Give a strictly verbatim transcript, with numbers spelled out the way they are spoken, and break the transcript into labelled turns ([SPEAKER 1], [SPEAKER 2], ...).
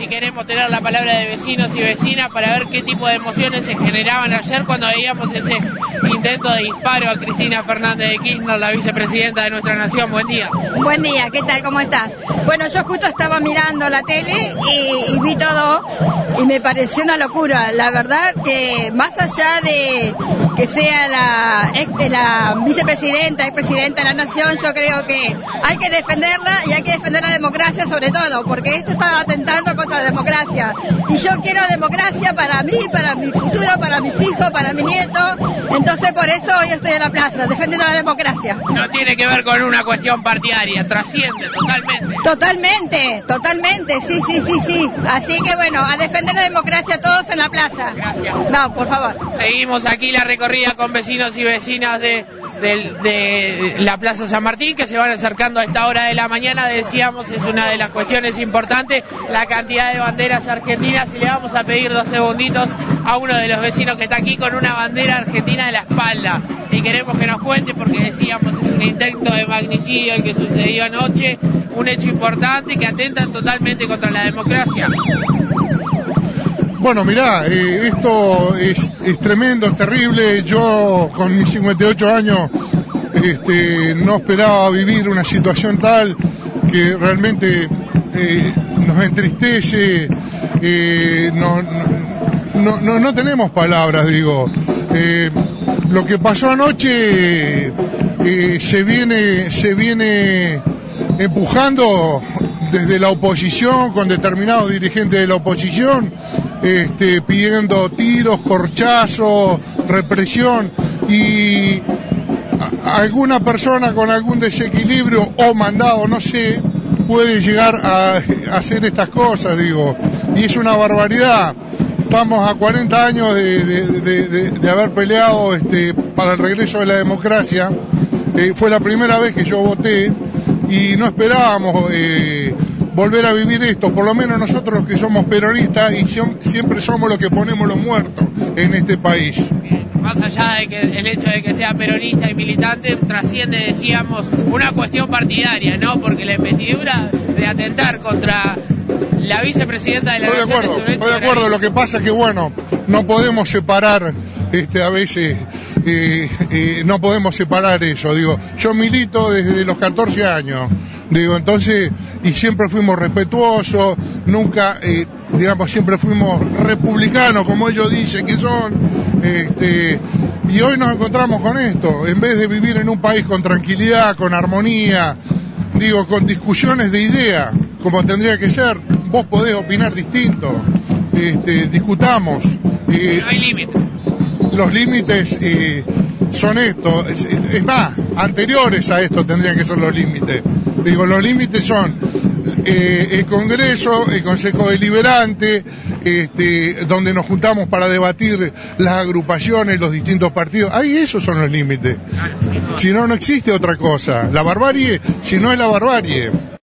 [SPEAKER 1] y queremos tener la palabra de vecinos y vecinas para ver qué tipo de emociones se generaban ayer cuando veíamos ese intento de disparo a Cristina Fernández de Kirchner, la vicepresidenta de nuestra nación. Buen día.
[SPEAKER 2] Buen día, ¿qué tal? ¿Cómo estás? Bueno, yo justo estaba mirando la tele y, y vi todo y me pareció una locura. La verdad que más allá de que sea la, la vicepresidenta, expresidenta de la nación, yo creo que hay que defenderla y hay que defender la democracia sobre todo, porque esto está atentando contra la democracia. Y yo quiero democracia para mí, para mi futuro, para mis hijos, para mi nieto. Entonces por eso hoy estoy en la plaza, defendiendo la democracia.
[SPEAKER 1] No tiene que ver con una cuestión partidaria, trasciende totalmente.
[SPEAKER 2] Totalmente, totalmente, sí, sí, sí, sí. Así que bueno, a defender la democracia todos en la plaza.
[SPEAKER 1] Gracias.
[SPEAKER 2] No, por favor.
[SPEAKER 1] Seguimos aquí la recorrida con vecinos y vecinas de, de, de la Plaza San Martín, que se van acercando a esta hora de la mañana. Decíamos, es una de las cuestiones importantes, la cantidad de banderas argentinas, y le vamos a pedir dos segunditos a uno de los vecinos que está aquí con una bandera argentina en la espalda. Y queremos que nos cuente, porque decíamos, es un intento de magnicidio el que sucedió anoche, un hecho importante que atenta totalmente contra la democracia.
[SPEAKER 3] Bueno, mirá, eh, esto es, es tremendo, es terrible. Yo con mis cincuenta y ocho años este, no esperaba vivir una situación tal que realmente eh, nos entristece, eh, no, no, no, no tenemos palabras, digo. Eh, lo que pasó anoche eh, se viene, se viene empujando desde la oposición, con determinados dirigentes de la oposición, este, pidiendo tiros, corchazos, represión, y a, alguna persona con algún desequilibrio o mandado, no sé, puede llegar a, a hacer estas cosas, digo, y es una barbaridad. Estamos a cuarenta años de, de, de, de, de haber peleado este, para el regreso de la democracia. Eh, fue la primera vez que yo voté y no esperábamos eh, volver a vivir esto, por lo menos nosotros los que somos peronistas, y son, siempre somos los que ponemos los muertos en este país.
[SPEAKER 1] Bien, más allá de que el hecho de que sea peronista y militante, trasciende, decíamos, una cuestión partidaria, ¿no? Porque la investidura de atentar contra la vicepresidenta de la
[SPEAKER 3] Estoy de
[SPEAKER 1] nación
[SPEAKER 3] acuerdo,
[SPEAKER 1] es un hecho.
[SPEAKER 3] estoy de acuerdo, lo que pasa es que, bueno, no podemos separar, este, a veces, eh, eh, no podemos separar eso, digo, yo milito desde los catorce años, digo, entonces, y siempre fuimos respetuosos, nunca, eh, digamos, siempre fuimos republicanos, como ellos dicen que son, este, y hoy nos encontramos con esto, en vez de vivir en un país con tranquilidad, con armonía, digo, con discusiones de ideas, como tendría que ser. Vos podés opinar distinto, este, discutamos. Eh,
[SPEAKER 1] no hay límites.
[SPEAKER 3] Los límites eh, son estos, es, es más, anteriores a esto tendrían que ser los límites. Digo, los límites son eh, el Congreso, el Consejo Deliberante, este, donde nos juntamos para debatir las agrupaciones, los distintos partidos. Ahí esos son los límites. Si no, no existe otra cosa. La barbarie, si no es la barbarie.